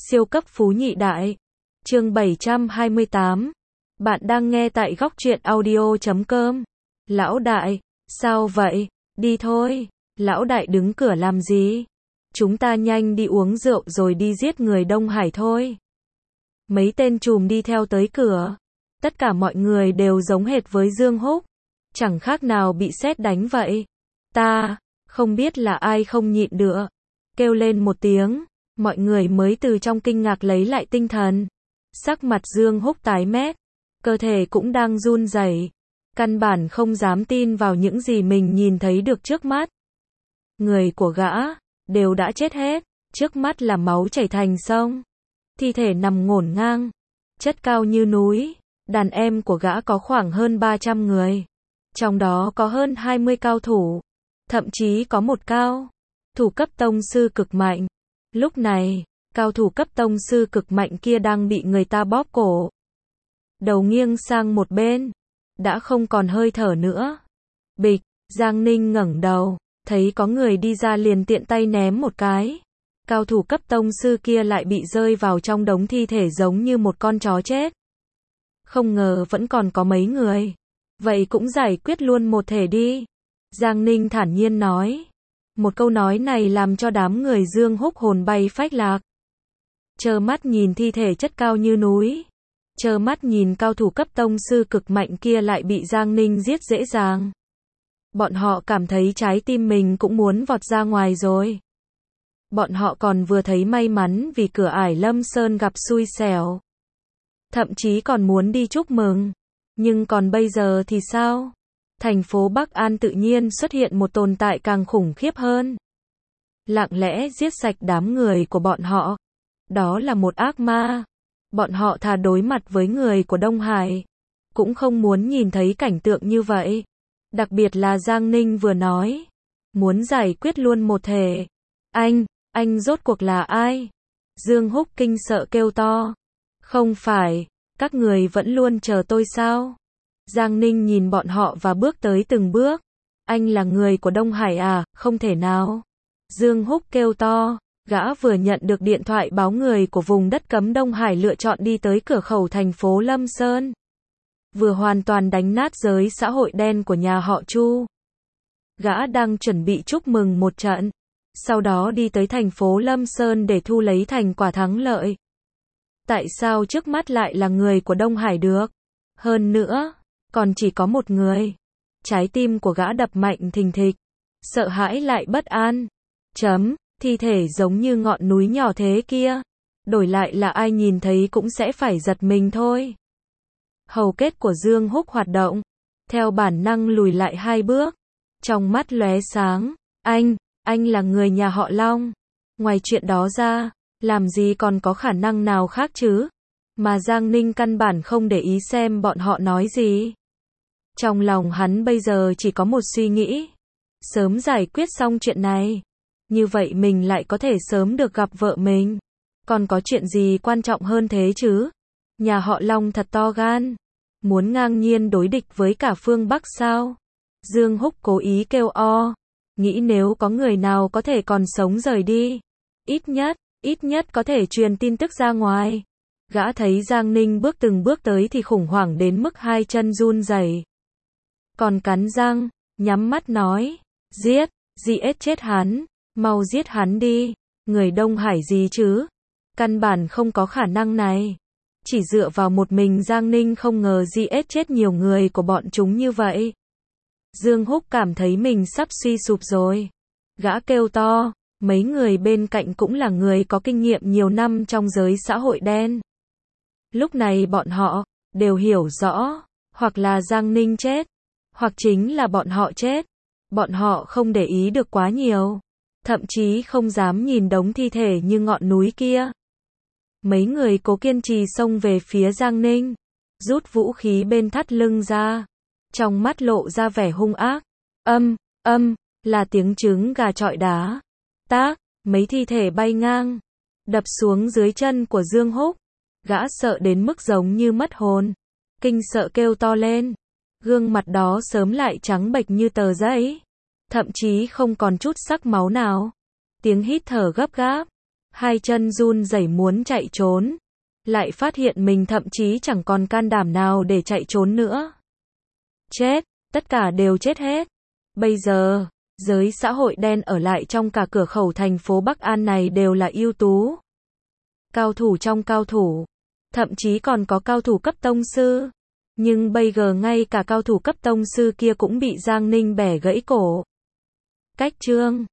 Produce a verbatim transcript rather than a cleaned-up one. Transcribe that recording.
Siêu cấp phú nhị đại. Chương bảy trăm hai mươi tám. Bạn đang nghe tại góc truyện audio chấm com. Lão đại, sao vậy? Đi thôi. Lão đại đứng cửa làm gì? Chúng ta nhanh đi uống rượu rồi đi giết người Đông Hải thôi. Mấy tên trùm đi theo tới cửa. Tất cả mọi người đều giống hệt với Dương Húc. Chẳng khác nào bị sét đánh vậy. Ta, không biết là ai không nhịn được. Kêu lên một tiếng. Mọi người mới từ trong kinh ngạc lấy lại tinh thần. Sắc mặt Dương Húc tái mét. Cơ thể cũng đang run rẩy. Căn bản không dám tin vào những gì mình nhìn thấy được trước mắt. Người của gã đều đã chết hết. Trước mắt là máu chảy thành sông. Thi thể nằm ngổn ngang. Chất cao như núi. Đàn em của gã có khoảng hơn ba trăm người. Trong đó có hơn hai mươi cao thủ. Thậm chí có một cao thủ cấp tông sư cực mạnh. Lúc này, cao thủ cấp tông sư cực mạnh kia đang bị người ta bóp cổ. Đầu nghiêng sang một bên. Đã không còn hơi thở nữa. Bịch, Giang Ninh ngẩng đầu. Thấy có người đi ra liền tiện tay ném một cái. Cao thủ cấp tông sư kia lại bị rơi vào trong đống thi thể giống như một con chó chết. Không ngờ vẫn còn có mấy người. Vậy cũng giải quyết luôn một thể đi. Giang Ninh thản nhiên nói. Một câu nói này làm cho đám người Dương Húc hồn bay phách lạc. Trơ mắt nhìn thi thể chất cao như núi. Trơ mắt nhìn cao thủ cấp tông sư cực mạnh kia lại bị Giang Ninh giết dễ dàng. Bọn họ cảm thấy trái tim mình cũng muốn vọt ra ngoài rồi. Bọn họ còn vừa thấy may mắn vì cửa ải Lâm Sơn gặp xui xẻo. Thậm chí còn muốn đi chúc mừng. Nhưng còn bây giờ thì sao? Thành phố Bắc An tự nhiên xuất hiện một tồn tại càng khủng khiếp hơn. Lặng lẽ giết sạch đám người của bọn họ. Đó là một ác ma. Bọn họ thà đối mặt với người của Đông Hải. Cũng không muốn nhìn thấy cảnh tượng như vậy. Đặc biệt là Giang Ninh vừa nói. Muốn giải quyết luôn một thể. Anh, anh rốt cuộc là ai? Dương Húc kinh sợ kêu to. Không phải, các người vẫn luôn chờ tôi sao? Giang Ninh nhìn bọn họ và bước tới từng bước. Anh là người của Đông Hải à? Không thể nào. Dương Húc kêu to. Gã vừa nhận được điện thoại báo người của vùng đất cấm Đông Hải lựa chọn đi tới cửa khẩu thành phố Lâm Sơn. Vừa hoàn toàn đánh nát giới xã hội đen của nhà họ Chu. Gã đang chuẩn bị chúc mừng một trận. Sau đó đi tới thành phố Lâm Sơn để thu lấy thành quả thắng lợi. Tại sao trước mắt lại là người của Đông Hải được? Hơn nữa, còn chỉ có một người. Trái tim của gã đập mạnh thình thịch. Sợ hãi lại bất an. Chấm, thi thể giống như ngọn núi nhỏ thế kia. Đổi lại là ai nhìn thấy cũng sẽ phải giật mình thôi. Hầu kết của Dương Húc hoạt động. Theo bản năng lùi lại hai bước. Trong mắt lóe sáng. Anh, anh là người nhà họ Long. Ngoài chuyện đó ra, làm gì còn có khả năng nào khác chứ? Mà Giang Ninh căn bản không để ý xem bọn họ nói gì. Trong lòng hắn bây giờ chỉ có một suy nghĩ. Sớm giải quyết xong chuyện này. Như vậy mình lại có thể sớm được gặp vợ mình. Còn có chuyện gì quan trọng hơn thế chứ? Nhà họ Long thật to gan. Muốn ngang nhiên đối địch với cả phương Bắc sao? Dương Húc cố ý kêu o. Nghĩ nếu có người nào có thể còn sống rời đi. Ít nhất, ít nhất có thể truyền tin tức ra ngoài. Gã thấy Giang Ninh bước từng bước tới thì khủng hoảng đến mức hai chân run rẩy. Còn cắn răng, nhắm mắt nói. Giết, giết chết hắn. Mau giết hắn đi. Người Đông Hải gì chứ? Căn bản không có khả năng này. Chỉ dựa vào một mình Giang Ninh không ngờ giết chết nhiều người của bọn chúng như vậy. Dương Húc cảm thấy mình sắp suy sụp rồi. Gã kêu to. Mấy người bên cạnh cũng là người có kinh nghiệm nhiều năm trong giới xã hội đen. Lúc này bọn họ đều hiểu rõ. Hoặc là Giang Ninh chết. Hoặc chính là bọn họ chết. Bọn họ không để ý được quá nhiều. Thậm chí không dám nhìn đống thi thể như ngọn núi kia. Mấy người cố kiên trì xông về phía Giang Ninh. Rút vũ khí bên thắt lưng ra. Trong mắt lộ ra vẻ hung ác. Âm, âm, là tiếng trứng gà chọi đá. Tác, mấy thi thể bay ngang. Đập xuống dưới chân của Dương Húc. Gã sợ đến mức giống như mất hồn. Kinh sợ kêu to lên. Gương mặt đó sớm lại trắng bệch như tờ giấy. Thậm chí không còn chút sắc máu nào. Tiếng hít thở gấp gáp. hai chân run rẩy muốn chạy trốn, lại phát hiện mình thậm chí chẳng còn can đảm nào để chạy trốn nữa. Chết, tất cả đều chết hết. Bây giờ, giới xã hội đen ở lại trong cả cửa khẩu thành phố Bắc An này đều là ưu tú. Cao thủ trong cao thủ, thậm chí còn có cao thủ cấp tông sư. Nhưng bây giờ ngay cả cao thủ cấp tông sư kia cũng bị Giang Ninh bẻ gãy cổ. Cách chương